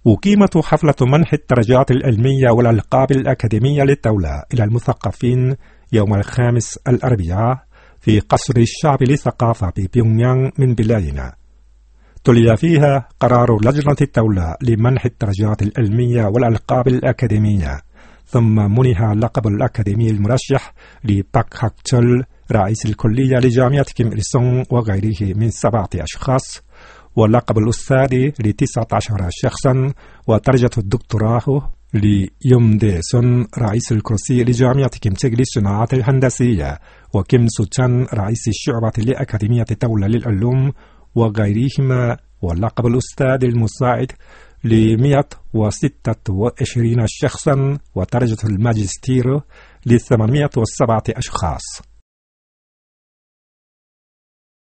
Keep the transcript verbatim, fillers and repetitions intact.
أقيمت حفلة منح الدرجات العلمية والألقاب الأكاديمية للدولة إلى المثقفين يوم الخامس الأربعاء في قصر الشعب للثقافة ببيونغيانغ من بلادنا. تلي فيها قرار لجنة الدولة لمنح الدرجات العلمية والألقاب الأكاديمية، ثم منح لقب الأكاديمي المرشح لباك هاك تشول رئيس الكلية لجامعة كيم إل سونغ وغيره من سبعة أشخاص، ولقب الأستاذ لتسعة عشر شخصا، ودرجة الدكتوراه ليوم دي سون رئيس الكرسي لجامعة كيمتك للصناعات الهندسية، وكيم سو تشان رئيس الشعبة لأكاديمية الدولة للعلوم وغيرهما، ولقب الأستاذ المساعد لمئة وستة وعشرين شخصا، ودرجة الماجستير لثمانمئة وسبعة أشخاص.